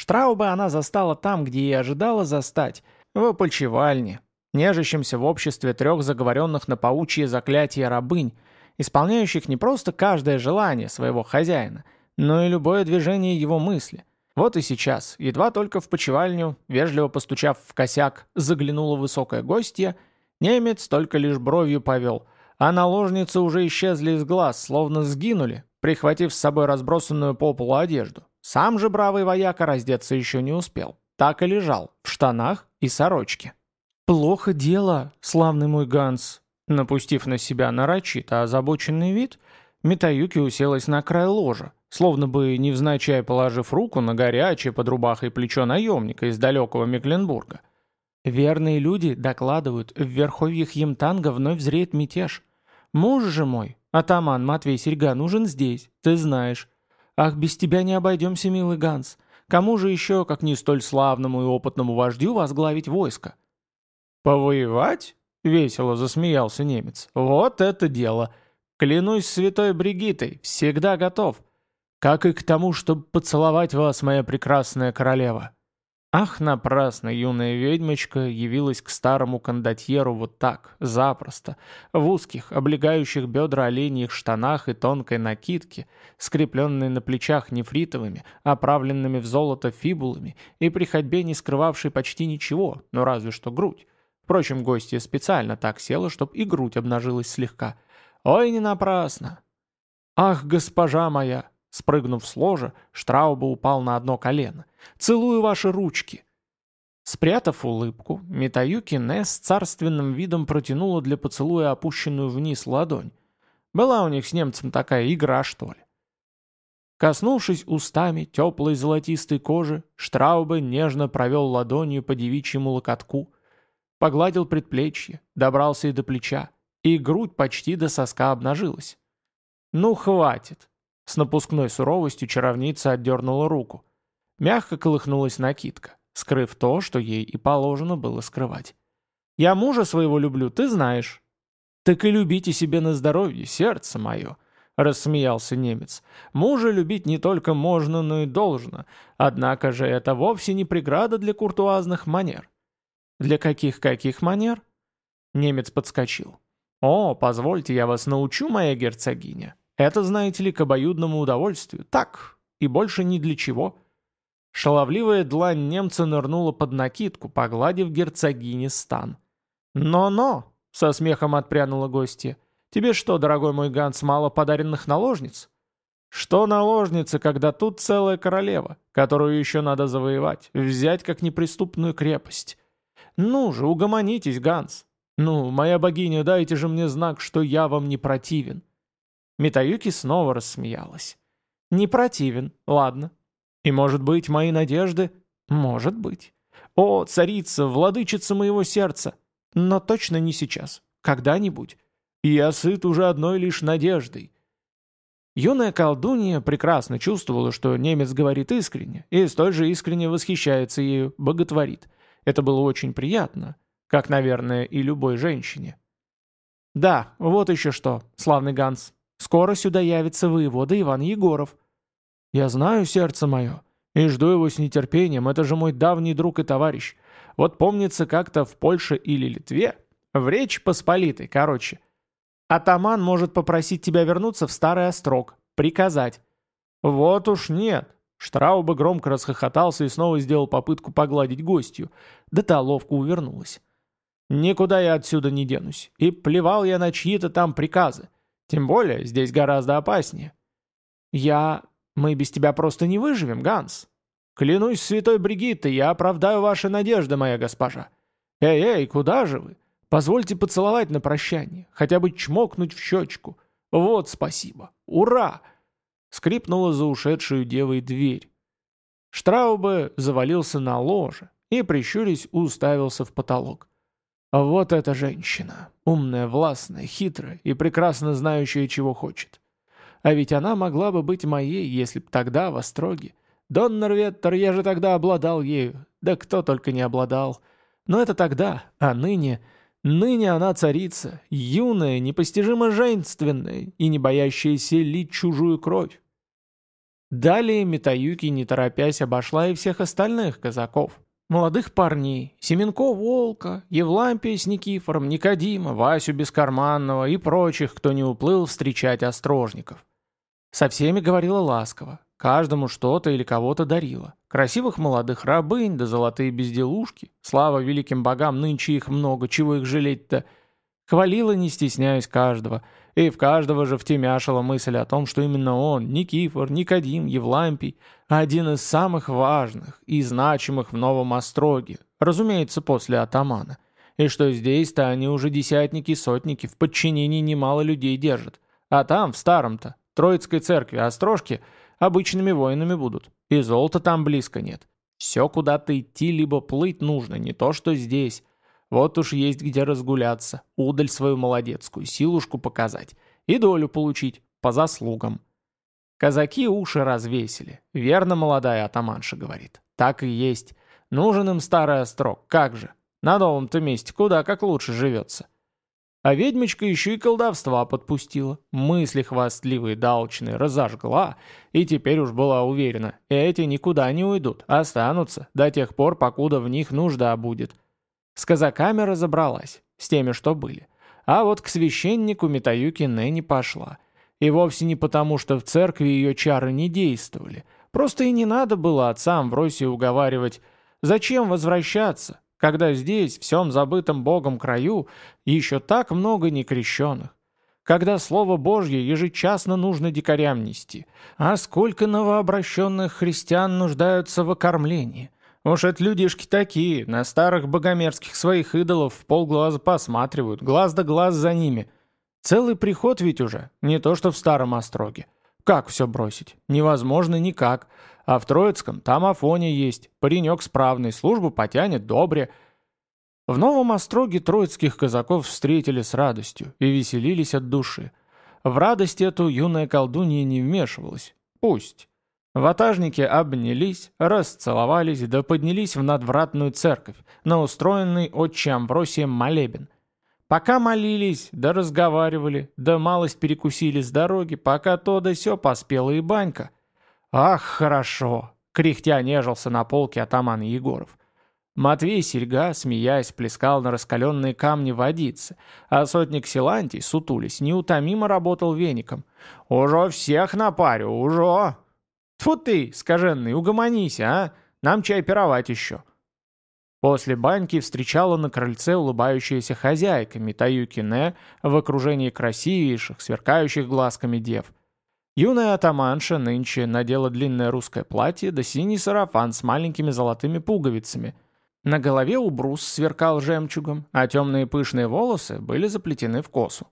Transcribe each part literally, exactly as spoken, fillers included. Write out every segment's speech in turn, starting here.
Штрауба она застала там, где и ожидала застать, в опочивальне, нежащимся в обществе трех заговоренных на паучье заклятие рабынь, исполняющих не просто каждое желание своего хозяина, но и любое движение его мысли. Вот и сейчас, едва только в почевальню, вежливо постучав в косяк, заглянула высокая гостья, немец только лишь бровью повел, а наложницы уже исчезли из глаз, словно сгинули, прихватив с собой разбросанную по полу одежду. Сам же бравый вояка раздеться еще не успел. Так и лежал, в штанах и сорочке. «Плохо дело, славный мой Ганс», напустив на себя нарочито озабоченный вид, Митаюки уселась на край ложа, словно бы невзначай положив руку на горячее под рубахой плечо наемника из далекого Мекленбурга. «Верные люди докладывают, в верховьях Емтанга вновь зреет мятеж. Муж же мой, атаман Матвей Серьга, нужен здесь, ты знаешь. Ах, без тебя не обойдемся, милый Ганс. Кому же еще, как не столь славному и опытному вождю, возглавить войско?» «Повоевать?» — весело засмеялся немец. «Вот это дело! Клянусь святой Бригиттой, всегда готов. Как и к тому, чтобы поцеловать вас, моя прекрасная королева». Ах, напрасно юная ведьмочка явилась к старому кондотьеру вот так, запросто, в узких, облегающих бедра оленьих штанах и тонкой накидке, скрепленной на плечах нефритовыми, оправленными в золото фибулами и при ходьбе не скрывавшей почти ничего, ну разве что грудь. Впрочем, гостья специально так села, чтобы и грудь обнажилась слегка. Ой, не напрасно. «Ах, госпожа моя!» Спрыгнув с ложа, Штрауба упал на одно колено. «Целую ваши ручки!» Спрятав улыбку, Митаюки Не с царственным видом протянула для поцелуя опущенную вниз ладонь. Была у них с немцем такая игра, что ли. Коснувшись устами теплой золотистой кожи, Штрауба нежно провел ладонью по девичьему локотку, погладил предплечье, добрался и до плеча, и грудь почти до соска обнажилась. «Ну, хватит!» С напускной суровостью чаровница отдернула руку. Мягко колыхнулась накидка, скрыв то, что ей и положено было скрывать. «Я мужа своего люблю, ты знаешь». «Так и любите себе на здоровье, сердце мое», — рассмеялся немец. «Мужа любить не только можно, но и должно. Однако же это вовсе не преграда для куртуазных манер». «Для каких-каких манер?» Немец подскочил. «О, позвольте, я вас научу, моя герцогиня. Это, знаете ли, к обоюдному удовольствию. Так, и больше ни для чего». Шаловливая длань немца нырнула под накидку, погладив герцогине стан. «Но-но!» — со смехом отпрянула гостья. «Тебе что, дорогой мой Ганс, мало подаренных наложниц?» «Что наложницы, когда тут целая королева, которую еще надо завоевать, взять как неприступную крепость? Ну же, угомонитесь, Ганс. Ну, моя богиня, дайте же мне знак, что я вам не противен». Митаюки снова рассмеялась. «Не противен, ладно. И, может быть, мои надежды? Может быть. О, царица, владычица моего сердца! Но точно не сейчас. Когда-нибудь. Я сыт уже одной лишь надеждой». Юная колдунья прекрасно чувствовала, что немец говорит искренне, и столь же искренне восхищается ею, боготворит. Это было очень приятно, как, наверное, и любой женщине. «Да, вот еще что, славный Ганс. Скоро сюда явится воевода Иван Егоров». «Я знаю, сердце мое, и жду его с нетерпением, это же мой давний друг и товарищ. Вот помнится как-то в Польше или Литве, в Речь Посполитой, короче. Атаман может попросить тебя вернуться в Старый Острог, приказать». «Вот уж нет». Штрауба громко расхохотался и снова сделал попытку погладить гостью, да та ловко увернулась. «Никуда я отсюда не денусь, и плевал я на чьи-то там приказы. Тем более здесь гораздо опаснее». «Я... Мы без тебя просто не выживем, Ганс. Клянусь святой Бригиттой, я оправдаю ваши надежды, моя госпожа. Эй-эй, куда же вы? Позвольте поцеловать на прощание, хотя бы чмокнуть в щечку. Вот спасибо. Ура!» Скрипнула за ушедшую девой дверь. Штраубе завалился на ложе и, прищурясь, уставился в потолок. Вот эта женщина, умная, властная, хитрая и прекрасно знающая, чего хочет. А ведь она могла бы быть моей, если б тогда, в Остроге. Доннер Веттер, я же тогда обладал ею. Да кто только не обладал. Но это тогда, а ныне... Ныне она царица, юная, непостижимо женственная и не боящаяся лить чужую кровь. Далее Митаюки, не торопясь, обошла и всех остальных казаков. Молодых парней, Семенко Волка, Евлампия с Никифором, Никодима, Васю Бескарманного и прочих, кто не уплыл встречать острожников. Со всеми говорила ласково, каждому что-то или кого-то дарила. Красивых молодых рабынь да золотые безделушки, слава великим богам, нынче их много, чего их жалеть-то. Хвалила, не стесняясь каждого, и в каждого же втемяшила мысль о том, что именно он, Никифор, Никодим, Евлампий, один из самых важных и значимых в Новом Остроге, разумеется, после атамана, и что здесь-то они уже десятники и сотники в подчинении немало людей держат, а там, в старом-то, Троицкой церкви Острожки, обычными воинами будут, и золота там близко нет. Все куда-то идти либо плыть нужно, не то что здесь. Вот уж есть где разгуляться, удаль свою молодецкую, силушку показать и долю получить по заслугам. Казаки уши развесили. Верно молодая атаманша говорит. Так и есть. Нужен им старый острог, как же. На новом-то месте куда как лучше живется. А ведьмочка еще и колдовства подпустила. Мысли хвастливые да алчные разожгла, и теперь уж была уверена, эти никуда не уйдут, останутся до тех пор, покуда в них нужда будет. С казаками разобралась, с теми, что были. А вот к священнику Митаюки Нэ не пошла. И вовсе не потому, что в церкви ее чары не действовали. Просто и не надо было отцам в России уговаривать, зачем возвращаться, когда здесь, в всем забытом Богом краю, еще так много некрещенных. Когда Слово Божье ежечасно нужно дикарям нести. А сколько новообращенных христиан нуждаются в окормлении. Уж это людишки такие, на старых богомерзких своих идолов в полглаза посматривают, глаз да глаз за ними. Целый приход ведь уже, не то что в Старом Остроге. Как все бросить? Невозможно никак. А в Троицком там Афоня есть, паренек справный, службу потянет добре. В Новом Остроге троицких казаков встретили с радостью и веселились от души. В радость эту юная колдунья не вмешивалась. Пусть. Ватажники обнялись, расцеловались да поднялись в надвратную церковь, на устроенный отче Амвросием молебен. Пока молились, да разговаривали, да малость перекусили с дороги, пока то да сё поспела и банька. Ах, хорошо! Кряхтя нежился на полке атаман Егоров. Матвей Серьга, смеясь, плескал на раскаленные камни водицы, а сотник Силантий, сутулясь, неутомимо работал веником. «Ужо всех напарю, ужо!» «Тьфу ты, скаженный, угомонись, а! Нам чай пировать еще!» После баньки встречала на крыльце улыбающаяся хозяйка Митаюки Нэ в окружении красивейших, сверкающих глазками дев. Юная атаманша нынче надела длинное русское платье да синий сарафан с маленькими золотыми пуговицами. На голове убрус сверкал жемчугом, а темные пышные волосы были заплетены в косу.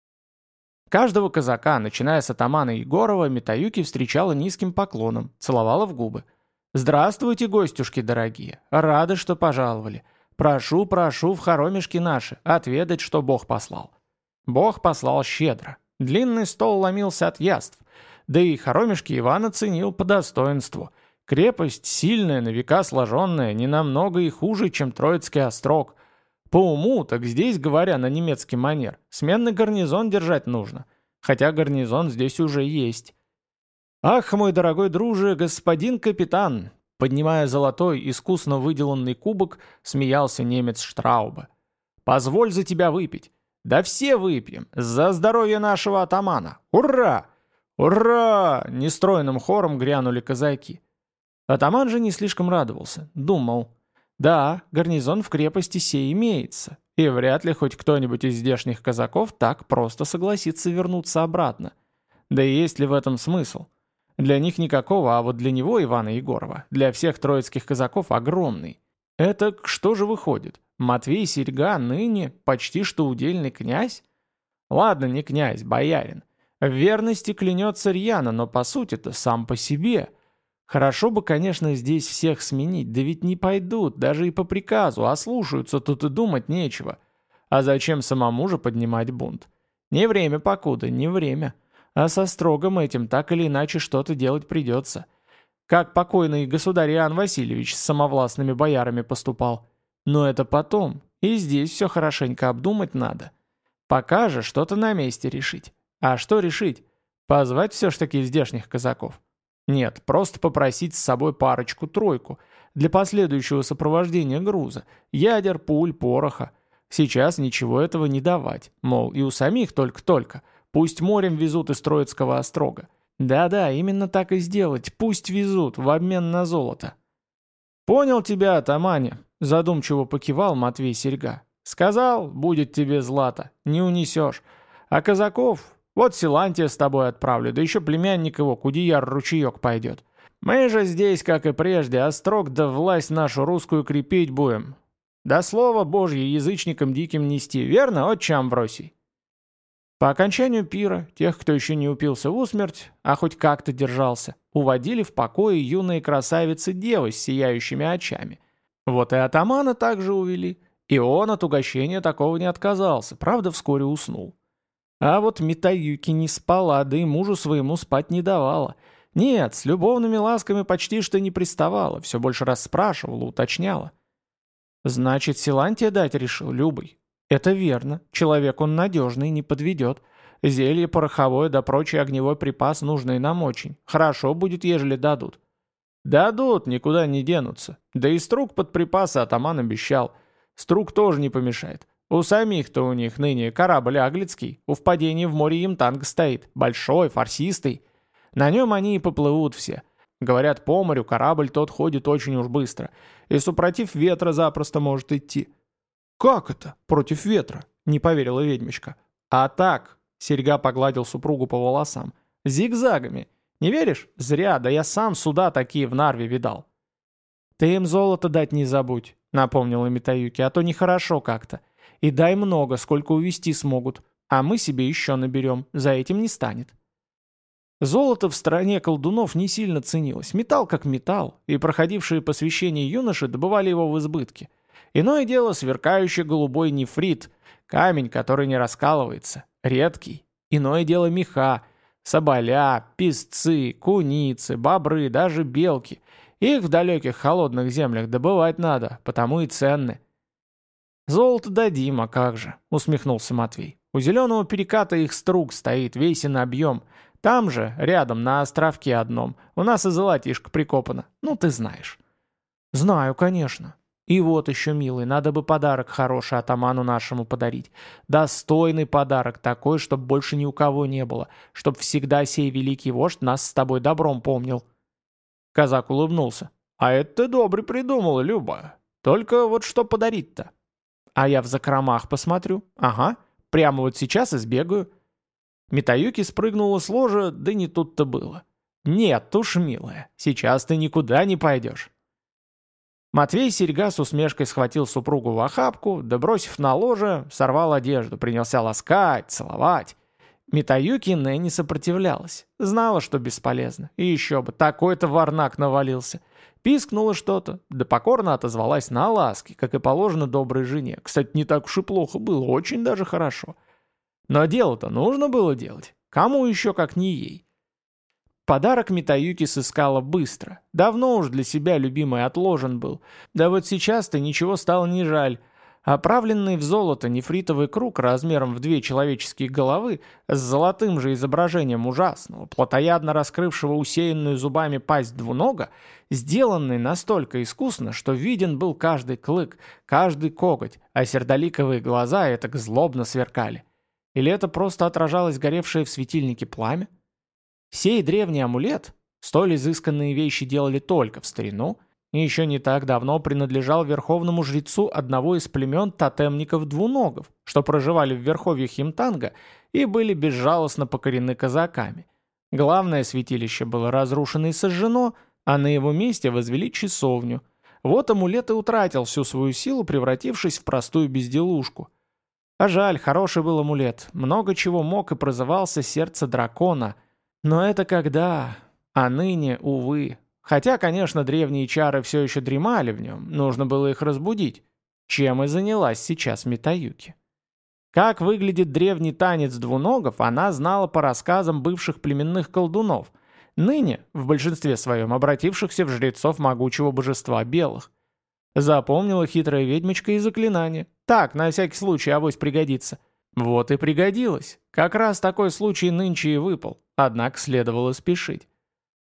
Каждого казака, начиная с атамана Егорова, Митаюки встречала низким поклоном, целовала в губы. «Здравствуйте, гостюшки дорогие! Рады, что пожаловали! Прошу, прошу в хоромишки наши, отведать, что Бог послал!» Бог послал щедро. Длинный стол ломился от яств. Да и хоромишки Иван оценил по достоинству. Крепость сильная, на века сложенная, не намного и хуже, чем Троицкий острог. По уму, так здесь, говоря на немецкий манер, сменный гарнизон держать нужно. Хотя гарнизон здесь уже есть. «Ах, мой дорогой друже, господин капитан!» Поднимая золотой, искусно выделанный кубок, смеялся немец Штрауба. «Позволь за тебя выпить. Да все выпьем. За здоровье нашего атамана. Ура! Ура!» Нестройным хором грянули казаки. Атаман же не слишком радовался. Думал. Да, гарнизон в крепости сей имеется, и вряд ли хоть кто-нибудь из здешних казаков так просто согласится вернуться обратно. Да и есть ли в этом смысл? Для них никакого, а вот для него, Ивана Егорова, для всех троицких казаков огромный. Это что же выходит? Матвей Серьга ныне почти что удельный князь? Ладно, не князь, боярин. В верности клянется рьяно, но по сути-то сам по себе. Хорошо бы, конечно, здесь всех сменить, да ведь не пойдут, даже и по приказу, а слушаются, тут и думать нечего. А зачем самому же поднимать бунт? Не время покуда, не время. А со строгом этим так или иначе что-то делать придется. Как покойный государь Иоанн Васильевич с самовластными боярами поступал. Но это потом, и здесь все хорошенько обдумать надо. Пока же что-то на месте решить. А что решить? Позвать все ж таки здешних казаков. Нет, просто попросить с собой парочку-тройку для последующего сопровождения груза, ядер, пуль, пороха. Сейчас ничего этого не давать, мол, и у самих только-только. Пусть морем везут из Троицкого острога. Да-да, именно так и сделать, пусть везут в обмен на золото. «Понял тебя, атамане», — задумчиво покивал Матвей Серьга. «Сказал, будет тебе злато, не унесешь. А казаков, вот Силантия с тобой отправлю, да еще племянник его, Кудияр-ручеек, пойдет. Мы же здесь, как и прежде, острог да власть нашу русскую крепить будем. Да слово Божье язычникам диким нести, верно, отче Амвросий?» По окончанию пира, тех, кто еще не упился в усмерть, а хоть как-то держался, уводили в покое юные красавицы-девы с сияющими очами. Вот и атамана также увели, и он от угощения такого не отказался, правда, вскоре уснул. А вот Митаюки не спала, да и мужу своему спать не давала. Нет, с любовными ласками почти что не приставала, все больше раз спрашивала, уточняла. «Значит, Силантия дать решил, Любый?» «Это верно. Человек он надежный, не подведет. Зелье пороховое да прочий огневой припас нужный нам очень. Хорошо будет, ежели дадут». «Дадут, никуда не денутся. Да и струк под припасы атаман обещал. Струк тоже не помешает. У самих-то у них ныне корабль Аглицкий, у впадения в море Ямтанг стоит, большой, форсистый. На нем они и поплывут все. Говорят, по морю корабль тот ходит очень уж быстро, и супротив ветра запросто может идти». «Как это? Против ветра?» — не поверила ведьмочка. «А так», — Серьга погладил супругу по волосам, — «зигзагами. Не веришь? Зря, да я сам суда такие в Нарве видал». «Ты им золото дать не забудь», — напомнила Митаюки, — «а то нехорошо как-то. И дай много, сколько увести смогут, а мы себе еще наберем, за этим не станет». Золото в стране колдунов не сильно ценилось, металл как металл, и проходившие посвящение юноши добывали его в избытке. Иное дело сверкающий голубой нефрит, камень, который не раскалывается, редкий. Иное дело меха, соболя, песцы, куницы, бобры, даже белки. Их в далеких холодных землях добывать надо, потому и ценны. «Золото дадим, а как же», — усмехнулся Матвей. «У зеленого переката их струк стоит, весен объем. Там же, рядом, на островке одном, у нас и золотишко прикопано. Ну, ты знаешь». «Знаю, конечно. И вот еще, милый, надо бы подарок хороший атаману нашему подарить. Достойный подарок такой, чтоб больше ни у кого не было, чтоб всегда сей великий вождь нас с тобой добром помнил». Казак улыбнулся. «А это ты добре придумала, Люба. Только вот что подарить-то?» «А я в закромах посмотрю. Ага, прямо вот сейчас и сбегаю». Митаюки спрыгнула с ложа, да не тут-то было. «Нет уж, милая, сейчас ты никуда не пойдешь». Матвей Серьга с усмешкой схватил супругу в охапку, да бросив на ложе, сорвал одежду, принялся ласкать, целовать. Митаюки Нэ не сопротивлялась, знала, что бесполезно. И еще бы, такой-то варнак навалился. Пискнула что-то, да покорно отозвалась на ласки, как и положено доброй жене. Кстати, не так уж и плохо было, очень даже хорошо. Но дело-то нужно было делать. Кому еще, как не ей? Подарок Митаюки сыскала быстро. Давно уж для себя любимый отложен был. Да вот сейчас-то ничего стало не жаль. Оправленный в золото нефритовый круг размером в две человеческие головы с золотым же изображением ужасного, плотоядно раскрывшего усеянную зубами пасть двунога, сделанный настолько искусно, что виден был каждый клык, каждый коготь, а сердоликовые глаза этак злобно сверкали. Или это просто отражалось горевшее в светильнике пламя? Сей древний амулет, столь изысканные вещи делали только в старину, и еще не так давно принадлежал верховному жрецу одного из племен тотемников-двуногов, что проживали в верховьях Химтанга и были безжалостно покорены казаками. Главное святилище было разрушено и сожжено, а на его месте возвели часовню. Вот амулет и утратил всю свою силу, превратившись в простую безделушку. А жаль, хороший был амулет, много чего мог и прозывался сердце дракона. Но это когда... А ныне, увы. Хотя, конечно, древние чары все еще дремали в нем, нужно было их разбудить. Чем и занялась сейчас Митаюки. Как выглядит древний танец двуногов, она знала по рассказам бывших племенных колдунов, ныне, в большинстве своем, обратившихся в жрецов могучего божества белых. Запомнила хитрая ведьмочка и заклинание. Так, на всякий случай, авось пригодится. Вот и пригодилось. Как раз такой случай нынче и выпал, однако следовало спешить.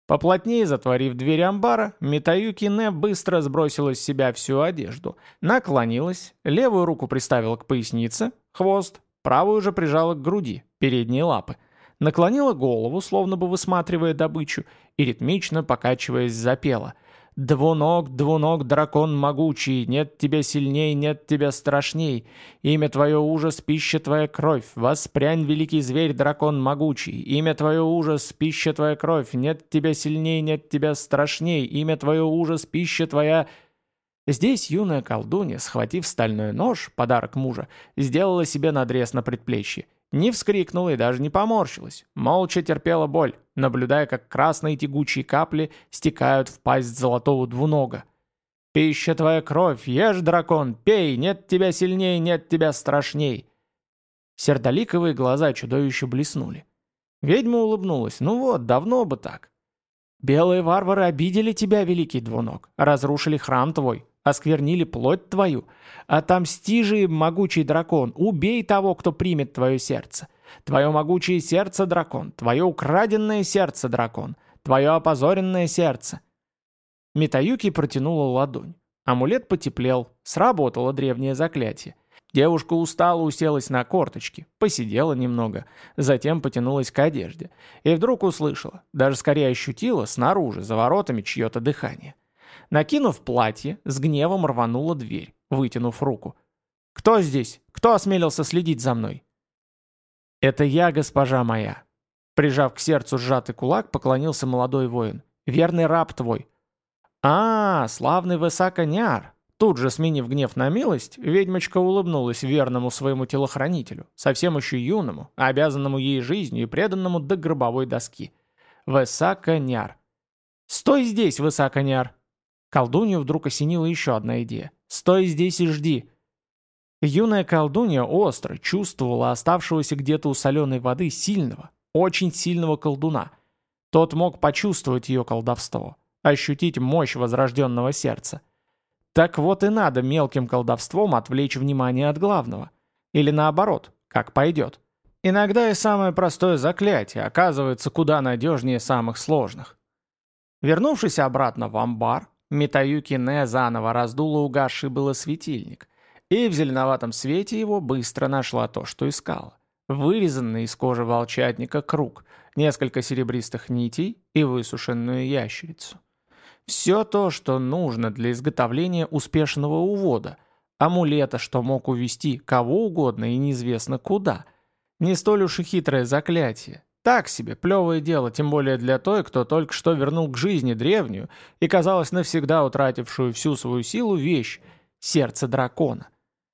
Поплотнее затворив дверь амбара, Митаюки Не быстро сбросила с себя всю одежду, наклонилась, левую руку приставила к пояснице, хвост, правую же прижала к груди, передние лапы, наклонила голову, словно бы высматривая добычу, и ритмично, покачиваясь, запела: «Двуног, двуног, дракон могучий, нет тебя сильней, нет тебя страшней. Имя твое ужас, пища твоя кровь, воспрянь, великий зверь, дракон могучий. Имя твое ужас, пища твоя кровь, нет тебя сильней, нет тебя страшней. Имя твое ужас, пища твоя...» Здесь юная колдунья, схватив стальной нож, подарок мужа, сделала себе надрез на предплечье. Не вскрикнула и даже не поморщилась, молча терпела боль, наблюдая, как красные тягучие капли стекают в пасть золотого двунога. «Пища твоя кровь, ешь, дракон, пей, нет тебя сильней, нет тебя страшней!» Сердоликовые глаза чудовища блеснули. Ведьма улыбнулась, ну вот, давно бы так. «Белые варвары обидели тебя, великий двуног, разрушили храм твой, осквернили плоть твою. Отомсти же, могучий дракон, убей того, кто примет твое сердце. Твое могучее сердце, дракон, твое украденное сердце, дракон, твое опозоренное сердце». Митаюки протянула ладонь. Амулет потеплел, сработало древнее заклятие. Девушка устало уселась на корточки, посидела немного, затем потянулась к одежде. И вдруг услышала, даже скорее ощутила, снаружи, за воротами, чье-то дыхание. Накинув платье, с гневом рванула дверь, вытянув руку. «Кто здесь? Кто осмелился следить за мной?» «Это я, госпожа моя!» Прижав к сердцу сжатый кулак, поклонился молодой воин. «Верный раб твой!» «А, славный Высоконяр!» Тут же, сменив гнев на милость, ведьмочка улыбнулась верному своему телохранителю, совсем еще юному, обязанному ей жизнью и преданному до гробовой доски. «Высоконяр!» «Стой здесь, Высоконяр!» Колдунью вдруг осенила еще одна идея. «Стой здесь и жди!» Юная колдунья остро чувствовала оставшегося где-то у соленой воды сильного, очень сильного колдуна. Тот мог почувствовать ее колдовство, ощутить мощь возрожденного сердца. Так вот и надо мелким колдовством отвлечь внимание от главного. Или наоборот, как пойдет. Иногда и самое простое заклятие оказывается куда надежнее самых сложных. Вернувшись обратно в амбар, Митаюки Не заново раздула угасший было светильник, и в зеленоватом свете его быстро нашла то, что искала. Вырезанный из кожи волчатника круг, несколько серебристых нитей и высушенную ящерицу. Все то, что нужно для изготовления успешного увода, амулета, что мог увести кого угодно и неизвестно куда. Не столь уж и хитрое заклятие. Так себе, плевое дело, тем более для той, кто только что вернул к жизни древнюю и, казалось, навсегда утратившую всю свою силу вещь — сердце дракона.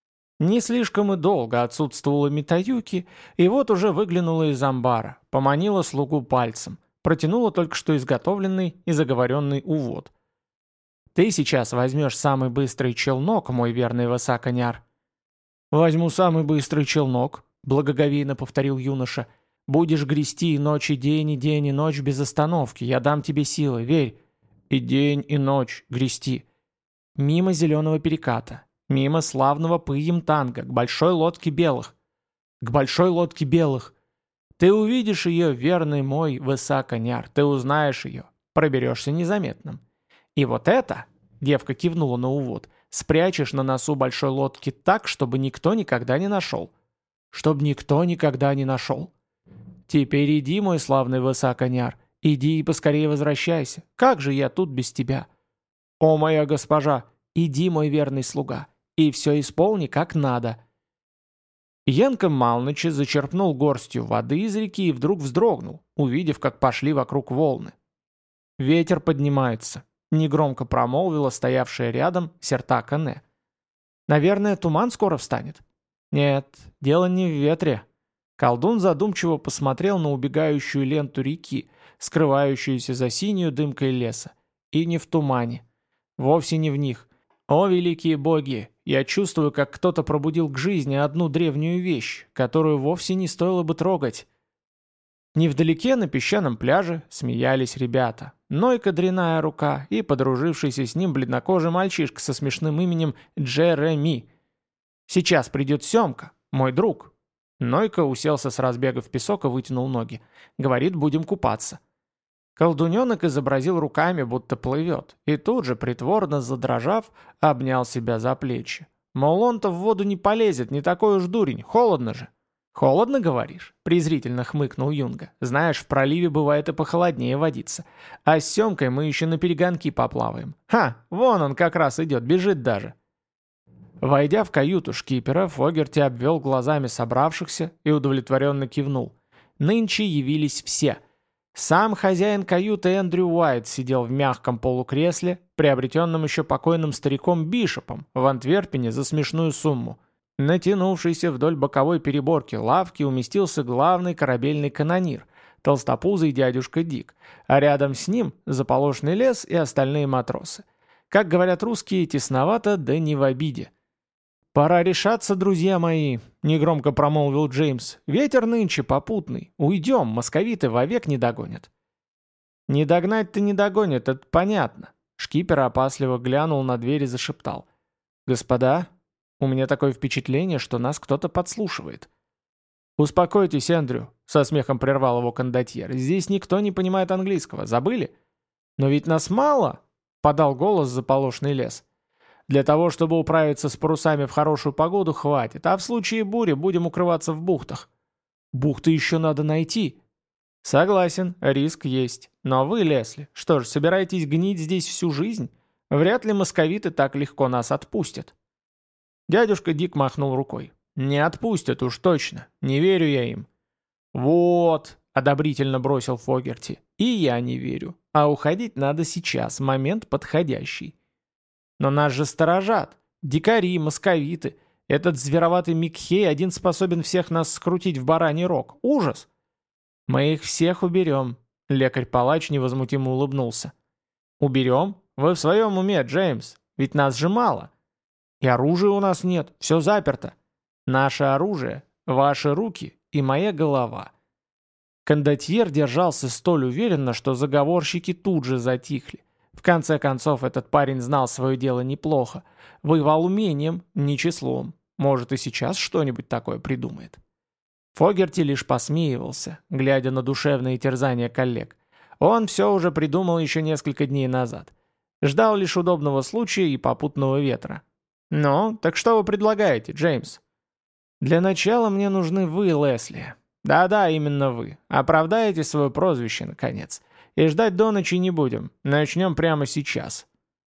Не слишком и долго отсутствовала Митаюки, и вот уже выглянула из амбара, поманила слугу пальцем, протянула только что изготовленный и заговоренный увод. «Ты сейчас возьмешь самый быстрый челнок, мой верный Высоконяр». «Возьму самый быстрый челнок», — благоговейно повторил юноша. «Будешь грести ночь и день, и день и ночь без остановки. Я дам тебе силы, верь. И день, и ночь грести. Мимо зеленого переката, мимо славного Пыемтанга, к большой лодке белых. К большой лодке белых. Ты увидишь ее, верный мой Высоконяр, ты узнаешь ее, проберешься незаметным. И вот это, — девка кивнула на увод, — спрячешь на носу большой лодки так, чтобы никто никогда не нашел. Чтобы никто никогда не нашел. Теперь иди, мой славный Высоконяр, иди и поскорее возвращайся. Как же я тут без тебя? О, моя госпожа, иди, мой верный слуга, и все исполни как надо». Янка Малныча зачерпнул горстью воды из реки и вдруг вздрогнул, увидев, как пошли вокруг волны. «Ветер поднимается», — негромко промолвила стоявшая рядом Сертака Не. «Наверное, туман скоро встанет?» «Нет, дело не в ветре». Колдун задумчиво посмотрел на убегающую ленту реки, скрывающуюся за синюю дымкой леса. «И не в тумане. Вовсе не в них. О, великие боги! Я чувствую, как кто-то пробудил к жизни одну древнюю вещь, которую вовсе не стоило бы трогать». Невдалеке на песчаном пляже смеялись ребята. Нойка дряная рука и подружившийся с ним бледнокожий мальчишка со смешным именем Джереми. «Сейчас придет Семка, мой друг». Нойка уселся с разбега в песок и вытянул ноги. «Говорит, будем купаться». Колдуненок изобразил руками, будто плывет, и тут же, притворно задрожав, обнял себя за плечи. Мол, он-то в воду не полезет, не такой уж дурень, холодно же. «Холодно, говоришь?» — презрительно хмыкнул Юнга. «Знаешь, в проливе бывает и похолоднее водиться. А с Семкой мы еще на перегонки поплаваем. Ха, вон он как раз идет, бежит даже». Войдя в каюту шкипера, Фогерти обвел глазами собравшихся и удовлетворенно кивнул. Нынче явились все. Сам хозяин каюты Эндрю Уайт сидел в мягком полукресле, приобретенном еще покойным стариком Бишопом в Антверпене за смешную сумму. Натянувшийся вдоль боковой переборки лавки уместился главный корабельный канонир, толстопузый дядюшка Дик, а рядом с ним заполошный лес и остальные матросы. Как говорят русские, тесновато, да не в обиде. «Пора решаться, друзья мои», — негромко промолвил Джеймс. «Ветер нынче попутный. Уйдем, московиты вовек не догонят». «Не догнать-то не догонят, это понятно». Шкипер опасливо глянул на дверь и зашептал. «Господа, у меня такое впечатление, что нас кто-то подслушивает». «Успокойтесь, Эндрю», — со смехом прервал его кондотьер. «Здесь никто не понимает английского. Забыли?» «Но ведь нас мало», — подал голос заполошный лес. «Для того, чтобы управиться с парусами в хорошую погоду, хватит, а в случае бури будем укрываться в бухтах». «Бухты еще надо найти». «Согласен, риск есть. Но вы, Лесли, что ж, собираетесь гнить здесь всю жизнь? Вряд ли московиты так легко нас отпустят». Дядюшка Дик махнул рукой. «Не отпустят уж точно. Не верю я им». «Вот», — одобрительно бросил Фогерти. «И я не верю. А уходить надо сейчас, момент подходящий». «Но нас же сторожат. Дикари, московиты. Этот звероватый Микхей один способен всех нас скрутить в бараний рог. Ужас!» «Мы их всех уберем», — лекарь-палач невозмутимо улыбнулся. «Уберем? Вы в своем уме, Джеймс? Ведь нас же мало. И оружия у нас нет, все заперто. Наше оружие, ваши руки и моя голова». Кондотьер держался столь уверенно, что заговорщики тут же затихли. В конце концов, этот парень знал свое дело неплохо. Воевал умением, не числом. Может, и сейчас что-нибудь такое придумает. Фогерти лишь посмеивался, глядя на душевные терзания коллег. Он все уже придумал еще несколько дней назад. Ждал лишь удобного случая и попутного ветра. «Ну, так что вы предлагаете, Джеймс?» «Для начала мне нужны вы, Лесли. Да-да, именно вы. Оправдаете свое прозвище, наконец. И ждать до ночи не будем. Начнем прямо сейчас».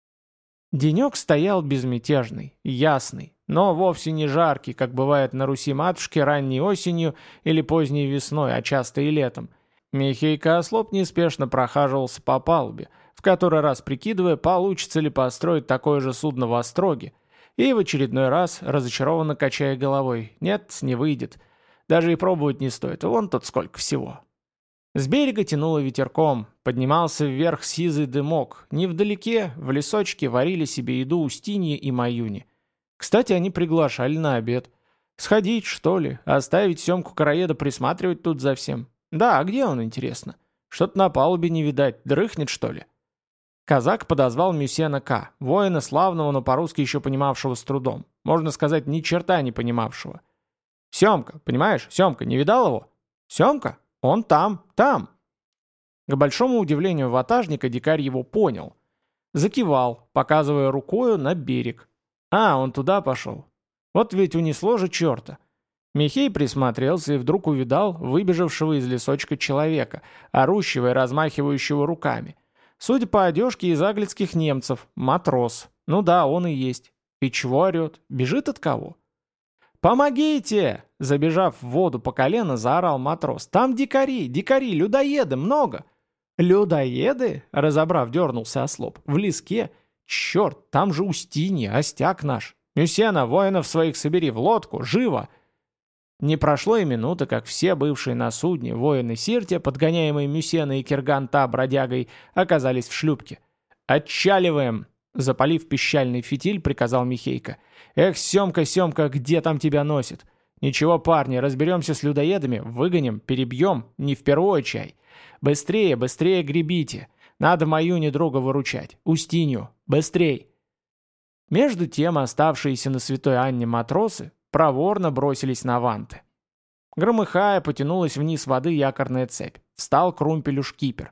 Денек стоял безмятежный, ясный, но вовсе не жаркий, как бывает на Руси-матушке ранней осенью или поздней весной, а часто и летом. Михейка-ослоп неспешно прохаживался по палубе, в который раз прикидывая, получится ли построить такое же судно в Остроге, и в очередной раз, разочарованно качая головой, нет, не выйдет. Даже и пробовать не стоит, вон тут сколько всего. С берега тянуло ветерком, поднимался вверх сизый дымок. Невдалеке, в лесочке, варили себе еду Устинья и Маюни. Кстати, они приглашали на обед. Сходить, что ли, оставить Семку-караеда присматривать тут за всем. Да, а где он, интересно? Что-то на палубе не видать, дрыхнет, что ли? Казак подозвал Мюсена К., воина славного, но по-русски еще понимавшего с трудом. Можно сказать, ни черта не понимавшего. «Семка, понимаешь, Семка, не видал его?» «Семка? Он там, там!» К большому удивлению ватажника дикарь его понял. Закивал, показывая рукою на берег. «А, он туда пошел. Вот ведь унесло же черта!» Михей присмотрелся и вдруг увидал выбежавшего из лесочка человека, орущего и размахивающего руками. Судя по одежке из аглицких немцев, матрос. Ну да, он и есть. И чего орет? Бежит от кого? «Помогите!» Забежав в воду по колено, заорал матрос. «Там дикари, дикари, людоеды, много!» «Людоеды?» Разобрав, дернулся ослоп. «В леске? Черт, там же Устинья, остяк наш! Мюсена, воинов своих собери в лодку, живо!» Не прошло и минуты, как все бывшие на судне воины Сирте, подгоняемые Мюсена и Кирганта бродягой, оказались в шлюпке. «Отчаливаем!» Запалив пищальный фитиль, приказал Михейка. «Эх, Семка, Семка, где там тебя носит? Ничего, парни, разберемся с людоедами, выгоним, перебьем, не впервой чай. Быстрее, быстрее гребите. Надо мою недруга выручать. Устинью, быстрей!» Между тем оставшиеся на Святой Анне матросы проворно бросились на ванты. Громыхая, потянулась вниз воды якорная цепь. Встал к румпелю шкипер.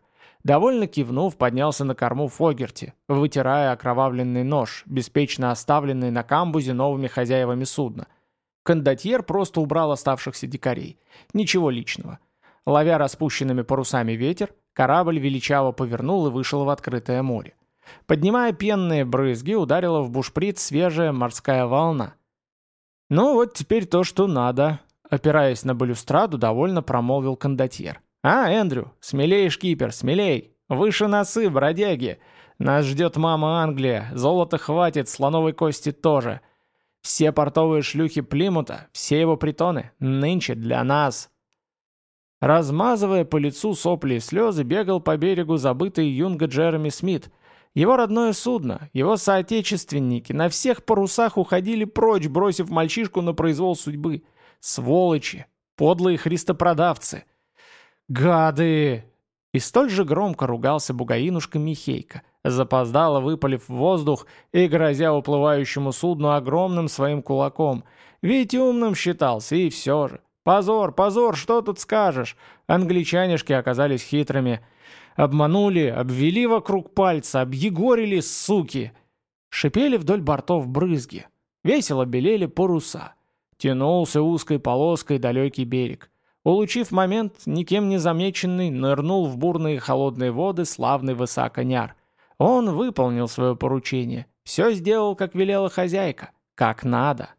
Довольно кивнув, поднялся на корму Фогерти, вытирая окровавленный нож, беспечно оставленный на камбузе новыми хозяевами судна. Кондотьер просто убрал оставшихся дикарей. Ничего личного. Ловя распущенными парусами ветер, корабль величаво повернул и вышел в открытое море. Поднимая пенные брызги, ударила в бушприт свежая морская волна. «Ну вот теперь то, что надо», — опираясь на балюстраду, довольно промолвил кондотьер. «А, Эндрю, смелей, шкипер, смелей! Выше носы, бродяги! Нас ждет мама Англия, золота хватит, слоновой кости тоже. Все портовые шлюхи Плимута, все его притоны, нынче для нас!» Размазывая по лицу сопли и слезы, бегал по берегу забытый юнга Джереми Смит. Его родное судно, его соотечественники на всех парусах уходили прочь, бросив мальчишку на произвол судьбы. Сволочи! Подлые христопродавцы! «Гады!» И столь же громко ругался бугаинушка Михейка, запоздало выпалив в воздух и грозя уплывающему судну огромным своим кулаком. Ведь умным считался, и все же. «Позор, позор, что тут скажешь?» Англичанишки оказались хитрыми. Обманули, обвели вокруг пальца, объегорили, суки. Шипели вдоль бортов брызги. Весело белели паруса. Тянулся узкой полоской далекий берег. Улучив момент, никем не замеченный, нырнул в бурные холодные воды славный высоконяр. Он выполнил свое поручение. Все сделал, как велела хозяйка. Как надо.